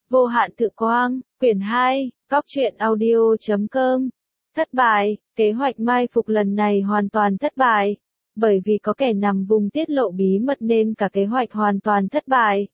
Vô hạn tự quang, quyển 2, góc truyện audio.com. Thất bại, kế hoạch mai phục lần này hoàn toàn thất bại. Bởi vì có kẻ nằm vùng tiết lộ bí mật nên cả kế hoạch hoàn toàn thất bại.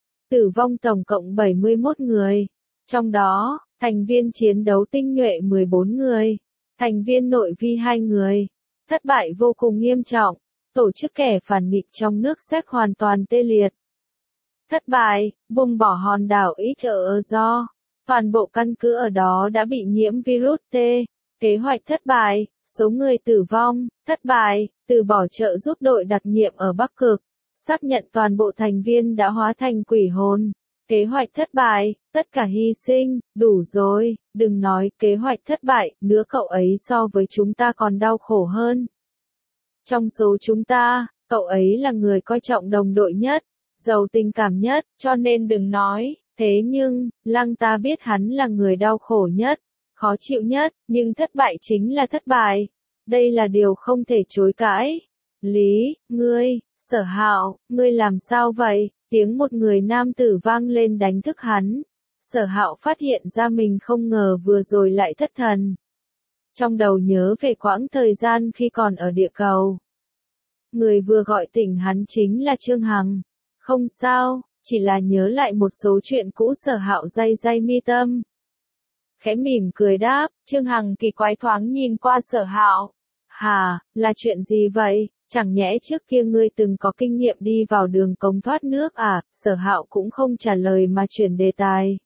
Tử vong tổng cộng 71 người. Trong đó, thành viên chiến đấu tinh nhuệ 14 người. Thành viên nội vi 2 người. Thất bại vô cùng nghiêm trọng. Tổ chức kẻ phản nghịch trong nước Séc hoàn toàn tê liệt. Thất bại, vùng bỏ hòn đảo ít ở do. Toàn bộ căn cứ ở đó đã bị nhiễm virus T. Kế hoạch thất bại, số người tử vong, thất bại, từ bỏ trợ giúp đội đặc nhiệm ở Bắc Cực. Xác nhận toàn bộ thành viên đã hóa thành quỷ hồn. Kế hoạch thất bại, tất cả hy sinh, đủ rồi, đừng nói kế hoạch thất bại, nữa cậu ấy so với chúng ta còn đau khổ hơn. Trong số chúng ta, cậu ấy là người coi trọng đồng đội nhất, giàu tình cảm nhất, cho nên đừng nói, thế nhưng, Lăng ta biết hắn là người đau khổ nhất, khó chịu nhất, nhưng thất bại chính là thất bại. Đây là điều không thể chối cãi. Lý, ngươi, Sở Hạo, ngươi làm sao vậy? Tiếng một người nam tử vang lên đánh thức hắn. Sở Hạo phát hiện ra mình không ngờ vừa rồi lại thất thần. Trong đầu nhớ về quãng thời gian khi còn ở địa cầu. Người vừa gọi tỉnh hắn chính là Trương Hằng. Không sao, chỉ là nhớ lại một số chuyện cũ. Sở Hạo day day mi tâm. Khẽ mỉm cười đáp, Trương Hằng kỳ quái thoáng nhìn qua Sở Hạo. Hà, là chuyện gì vậy? Chẳng nhẽ trước kia ngươi từng có kinh nghiệm đi vào đường cống thoát nước à? Sở Hạo cũng không trả lời mà chuyển đề tài.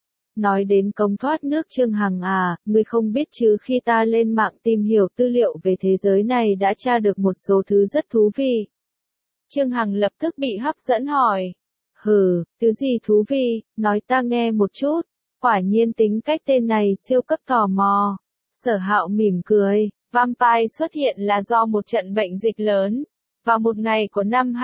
Nói đến cống thoát nước Trương Hằng à, ngươi không biết chứ, khi ta lên mạng tìm hiểu tư liệu về thế giới này đã tra được một số thứ rất thú vị. Trương Hằng lập tức bị hấp dẫn hỏi. Hừ, thứ gì thú vị, nói ta nghe một chút. Quả nhiên tính cách tên này siêu cấp tò mò. Sở Hạo mỉm cười. Vampire xuất hiện là do một trận bệnh dịch lớn. Vào một ngày của năm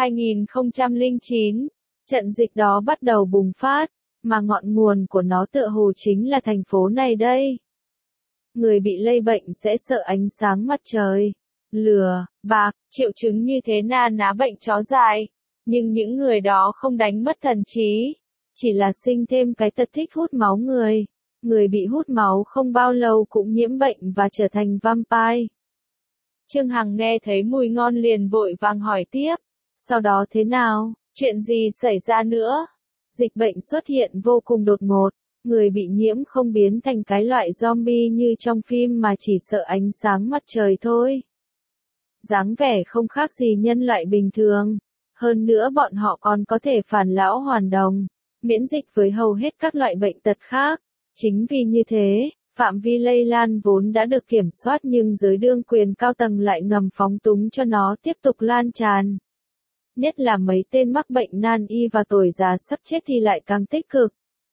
2009, trận dịch đó bắt đầu bùng phát, mà ngọn nguồn của nó tựa hồ chính là thành phố này đây. Người bị lây bệnh sẽ sợ ánh sáng mặt trời, lửa, bạc, triệu chứng như thế na ná bệnh chó dại. Nhưng những người đó không đánh mất thần trí, chỉ là sinh thêm cái tật thích hút máu người. Người bị hút máu không bao lâu cũng nhiễm bệnh và trở thành vampire. Trương Hằng nghe thấy mùi ngon liền vội vàng hỏi tiếp. Sau đó thế nào? Chuyện gì xảy ra nữa? Dịch bệnh xuất hiện vô cùng đột ngột. Người bị nhiễm không biến thành cái loại zombie như trong phim mà chỉ sợ ánh sáng mặt trời thôi. Dáng vẻ không khác gì nhân loại bình thường. Hơn nữa bọn họ còn có thể phản lão hoàn đồng, miễn dịch với hầu hết các loại bệnh tật khác. Chính vì như thế, phạm vi lây lan vốn đã được kiểm soát nhưng giới đương quyền cao tầng lại ngầm phóng túng cho nó tiếp tục lan tràn. Nhất là mấy tên mắc bệnh nan y và tuổi già sắp chết thì lại càng tích cực.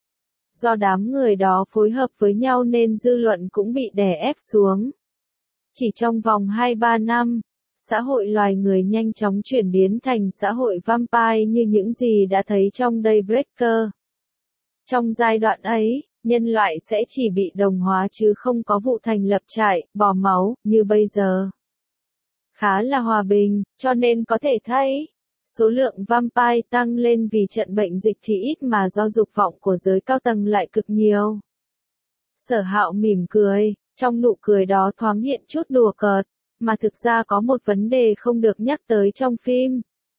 Do đám người đó phối hợp với nhau nên dư luận cũng bị đè ép xuống. Chỉ trong vòng 2-3 năm, xã hội loài người nhanh chóng chuyển biến thành xã hội vampire như những gì đã thấy trong Daybreaker. Trong giai đoạn ấy, nhân loại sẽ chỉ bị đồng hóa chứ không có vụ thành lập trại, bỏ máu, như bây giờ. Khá là hòa bình, cho nên có thể thấy, số lượng vampire tăng lên vì trận bệnh dịch thì ít mà do dục vọng của giới cao tầng lại cực nhiều. Sở Hạo mỉm cười, trong nụ cười đó thoáng hiện chút đùa cợt, mà thực ra có một vấn đề không được nhắc tới trong phim.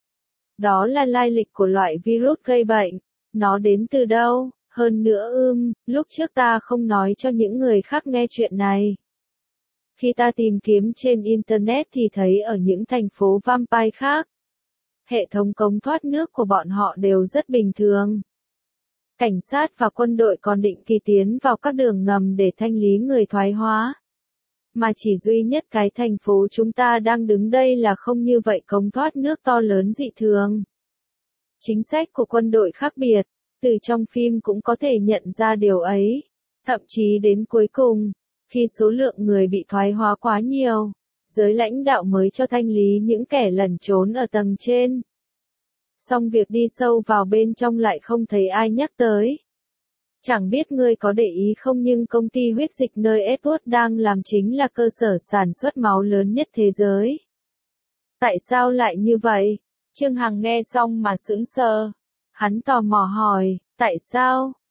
Đó là lai lịch của loại virus gây bệnh, nó đến từ đâu? Hơn nữa lúc trước ta không nói cho những người khác nghe chuyện này. Khi ta tìm kiếm trên Internet thì thấy ở những thành phố vampire khác, hệ thống cống thoát nước của bọn họ đều rất bình thường. Cảnh sát và quân đội còn định kỳ tiến vào các đường ngầm để thanh lý người thoái hóa. Mà chỉ duy nhất cái thành phố chúng ta đang đứng đây là không như vậy, cống thoát nước to lớn dị thường. Chính sách của quân đội khác biệt. Từ trong phim cũng có thể nhận ra điều ấy. Thậm chí đến cuối cùng, khi số lượng người bị thoái hóa quá nhiều, giới lãnh đạo mới cho thanh lý những kẻ lẩn trốn ở tầng trên. Xong việc đi sâu vào bên trong lại không thấy ai nhắc tới. Chẳng biết ngươi có để ý không nhưng công ty huyết dịch nơi Edward đang làm chính là cơ sở sản xuất máu lớn nhất thế giới. Tại sao lại như vậy? Trương Hằng nghe xong mà sững sờ. Hắn tò mò hỏi, tại sao?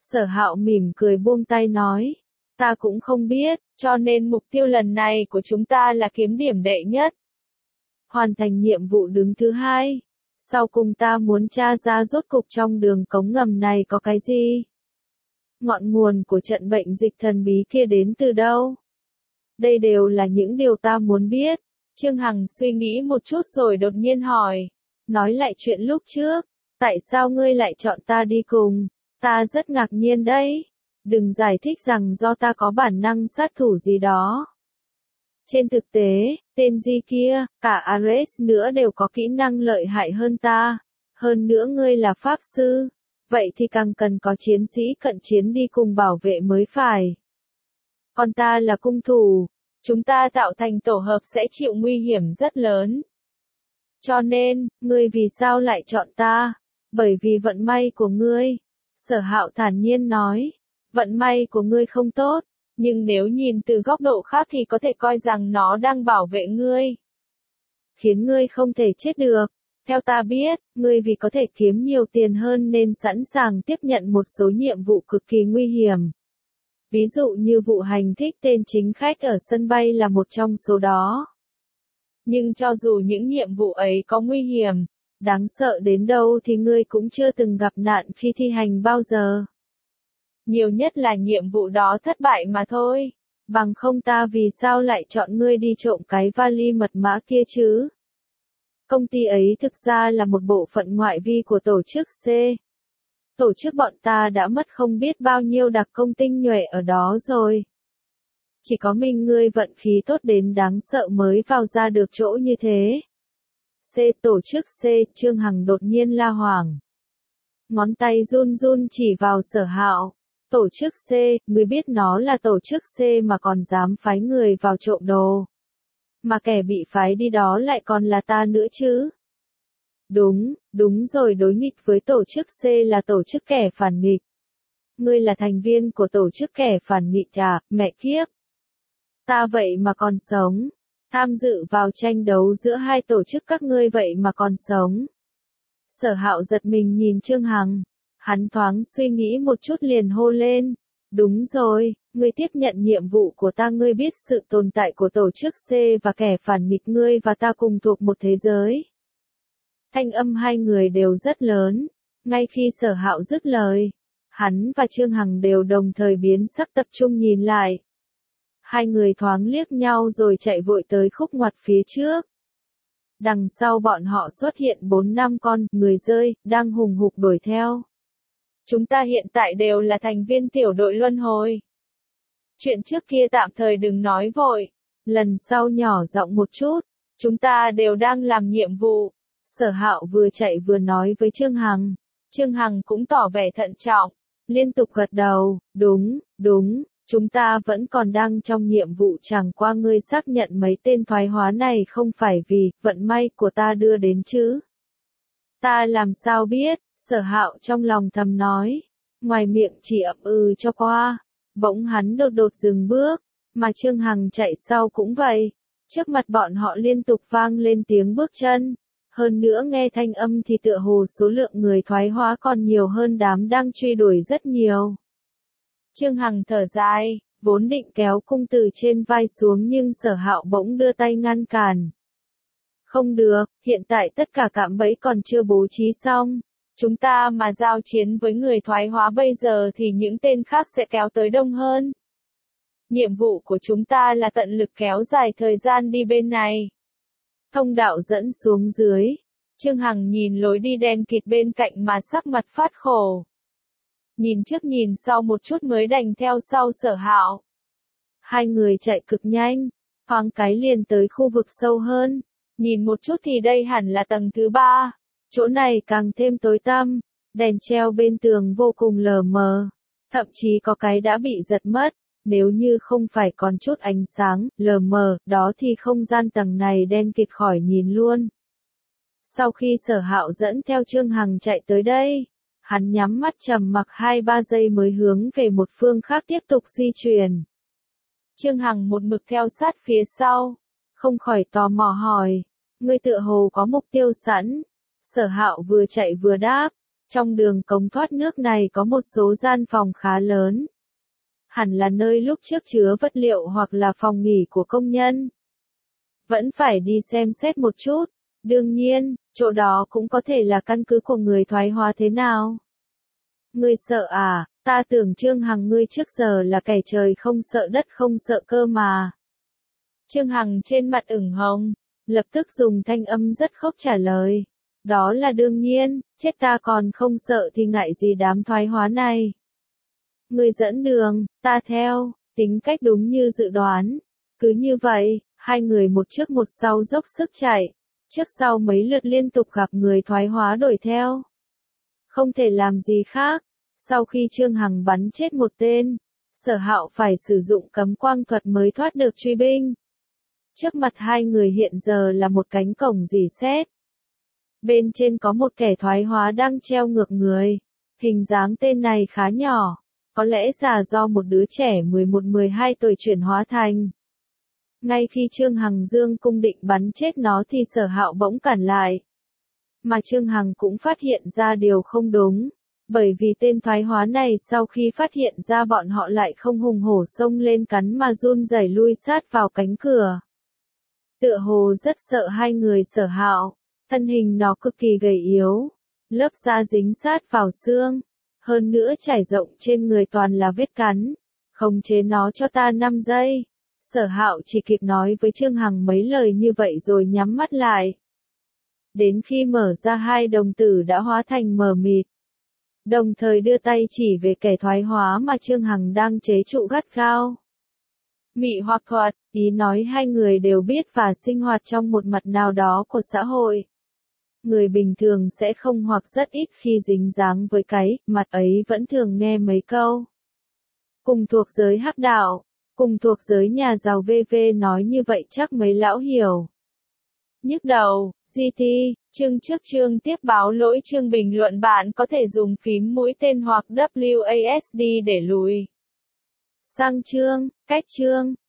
Sở Hạo mỉm cười buông tay nói. Ta cũng không biết, cho nên mục tiêu lần này của chúng ta là kiếm điểm đệ nhất. Hoàn thành nhiệm vụ đứng thứ hai. Sau cùng ta muốn tra ra rốt cục trong đường cống ngầm này có cái gì. Ngọn nguồn của trận bệnh dịch thần bí kia đến từ đâu? Đây đều là những điều ta muốn biết. Trương Hằng suy nghĩ một chút rồi đột nhiên hỏi. Nói lại chuyện lúc trước. Tại sao ngươi lại chọn ta đi cùng? Ta rất ngạc nhiên đấy. Đừng giải thích rằng do ta có bản năng sát thủ gì đó. Trên thực tế, tên Di kia, cả Ares nữa đều có kỹ năng lợi hại hơn ta. Hơn nữa ngươi là pháp sư. Vậy thì càng cần có chiến sĩ cận chiến đi cùng bảo vệ mới phải. Còn ta là cung thủ. Chúng ta tạo thành tổ hợp sẽ chịu nguy hiểm rất lớn. Cho nên, ngươi vì sao lại chọn ta? Bởi vì vận may của ngươi. Sở Hạo thản nhiên nói. Vận may của ngươi không tốt. Nhưng nếu nhìn từ góc độ khác thì có thể coi rằng nó đang bảo vệ ngươi. Khiến ngươi không thể chết được. Theo ta biết, ngươi vì có thể kiếm nhiều tiền hơn nên sẵn sàng tiếp nhận một số nhiệm vụ cực kỳ nguy hiểm. Ví dụ như vụ hành thích tên chính khách ở sân bay là một trong số đó. Nhưng cho dù những nhiệm vụ ấy có nguy hiểm, đáng sợ đến đâu thì ngươi cũng chưa từng gặp nạn khi thi hành bao giờ. Nhiều nhất là nhiệm vụ đó thất bại mà thôi. Bằng không ta vì sao lại chọn ngươi đi trộm cái vali mật mã kia chứ? Công ty ấy thực ra là một bộ phận ngoại vi của tổ chức C. Tổ chức bọn ta đã mất không biết bao nhiêu đặc công tinh nhuệ ở đó rồi. Chỉ có mình ngươi vận khí tốt đến đáng sợ mới vào ra được chỗ như thế. C. Tổ chức C. Trương Hằng đột nhiên la hoảng. Ngón tay run run chỉ vào Sở Hạo. Tổ chức C, ngươi biết nó là tổ chức C mà còn dám phái người vào trộm đồ. Mà kẻ bị phái đi đó lại còn là ta nữa chứ. Đúng rồi, đối nghịch với tổ chức C là tổ chức kẻ phản nghịch. Ngươi là thành viên của tổ chức kẻ phản nghịch à, mẹ kiếp. Ta vậy mà còn sống. Tham dự vào tranh đấu giữa hai tổ chức các ngươi vậy mà còn sống. Sở Hạo giật mình nhìn Trương Hằng. Hắn thoáng suy nghĩ một chút liền hô lên. Đúng rồi, ngươi tiếp nhận nhiệm vụ của ta, ngươi biết sự tồn tại của tổ chức C và kẻ phản nghịch, ngươi và ta cùng thuộc một thế giới. Thanh âm hai người đều rất lớn. Ngay khi Sở Hạo dứt lời, hắn và Trương Hằng đều đồng thời biến sắc tập trung nhìn lại. Hai người thoáng liếc nhau rồi chạy vội tới khúc ngoặt phía trước. Đằng sau bọn họ xuất hiện 4-5 con người rơi, đang hùng hục đuổi theo. Chúng ta hiện tại đều là thành viên tiểu đội luân hồi. Chuyện trước kia tạm thời đừng nói vội. Lần sau nhỏ giọng một chút. Chúng ta đều đang làm nhiệm vụ. Sở Hạo vừa chạy vừa nói với Trương Hằng. Trương Hằng cũng tỏ vẻ thận trọng. Liên tục gật đầu. Đúng. Chúng ta vẫn còn đang trong nhiệm vụ, chẳng qua ngươi xác nhận mấy tên thoái hóa này không phải vì vận may của ta đưa đến chứ. Ta làm sao biết, Sở Hạo trong lòng thầm nói. Ngoài miệng chỉ ậm cho qua. Bỗng hắn đột dừng bước, mà Trương Hằng chạy sau cũng vậy. Trước mặt bọn họ liên tục vang lên tiếng bước chân. Hơn nữa nghe thanh âm thì tựa hồ số lượng người thoái hóa còn nhiều hơn đám đang truy đuổi rất nhiều. Trương Hằng thở dài, vốn định kéo cung từ trên vai xuống nhưng Sở Hạo bỗng đưa tay ngăn cản. Không được, hiện tại tất cả cạm bẫy còn chưa bố trí xong. Chúng ta mà giao chiến với người thoái hóa bây giờ thì những tên khác sẽ kéo tới đông hơn. Nhiệm vụ của chúng ta là tận lực kéo dài thời gian đi bên này. Thông đạo dẫn xuống dưới. Trương Hằng nhìn lối đi đen kịt bên cạnh mà sắc mặt phát khổ. Nhìn trước nhìn sau một chút mới đành theo sau Sở Hạo. Hai người chạy cực nhanh, thoáng cái liền tới khu vực sâu hơn. Nhìn một chút thì đây hẳn là tầng thứ 3. Chỗ này càng thêm tối tăm, đèn treo bên tường vô cùng lờ mờ. Thậm chí có cái đã bị giật mất. Nếu như không phải còn chút ánh sáng, lờ mờ, đó thì không gian tầng này đen kịt khỏi nhìn luôn. Sau khi Sở Hạo dẫn theo Trương Hằng chạy tới đây, hắn nhắm mắt trầm mặc 2-3 giây mới hướng về một phương khác tiếp tục di chuyển. Trương Hằng một mực theo sát phía sau, không khỏi tò mò hỏi, ngươi tựa hồ có mục tiêu sẵn. Sở Hạo vừa chạy vừa đáp, Trong đường cống thoát nước này có một số gian phòng khá lớn. Hẳn là nơi lúc trước chứa vật liệu hoặc là phòng nghỉ của công nhân. Vẫn phải đi xem xét một chút. Đương nhiên, chỗ đó cũng có thể là căn cứ của người thoái hóa thế nào. Ngươi sợ à, ta tưởng Trương Hằng ngươi trước giờ là kẻ trời không sợ đất không sợ cơ mà. Trương Hằng trên mặt ửng hồng, lập tức dùng thanh âm rất khóc trả lời. Đó là đương nhiên, chết ta còn không sợ thì ngại gì đám thoái hóa này. Ngươi dẫn đường, ta theo, tính cách đúng như dự đoán. Cứ như vậy, hai người một trước một sau dốc sức chạy. Trước sau mấy lượt liên tục gặp người thoái hóa đuổi theo. Không thể làm gì khác. Sau khi Trương Hằng bắn chết một tên, Sở Hạo phải sử dụng cấm quang thuật mới thoát được truy binh. Trước mặt hai người hiện giờ là một cánh cổng rỉ sét. Bên trên có một kẻ thoái hóa đang treo ngược người. Hình dáng tên này khá nhỏ, có lẽ là do một đứa trẻ 11-12 tuổi chuyển hóa thành. Ngay khi Trương Hằng dương cung định bắn chết nó thì Sở Hạo bỗng cản lại. Mà Trương Hằng cũng phát hiện ra điều không đúng. Bởi vì tên thoái hóa này sau khi phát hiện ra bọn họ lại không hùng hổ xông lên cắn mà run rẩy lui sát vào cánh cửa. Tựa hồ rất sợ hai người Sở Hạo, thân hình nó cực kỳ gầy yếu, lớp da dính sát vào xương, hơn nữa trải rộng trên người toàn là vết cắn. Khống chế nó cho ta 5 giây. Sở Hạo chỉ kịp nói với Trương Hằng mấy lời như vậy rồi nhắm mắt lại. Đến khi mở ra hai đồng tử đã hóa thành mờ mịt. Đồng thời đưa tay chỉ về kẻ thoái hóa mà Trương Hằng đang chế trụ gắt gao. Mị hoặc thuật, ý nói hai người đều biết và sinh hoạt trong một mặt nào đó của xã hội. Người bình thường sẽ không hoặc rất ít khi dính dáng với cái mặt ấy vẫn thường nghe mấy câu. Cùng thuộc giới hắc đạo, cùng thuộc giới nhà giàu VV nói như vậy chắc mấy lão hiểu. Nhức đầu, GT, chương trước chương tiếp báo lỗi chương bình luận bạn có thể dùng phím mũi tên hoặc WASD để lùi sang chương, cách chương.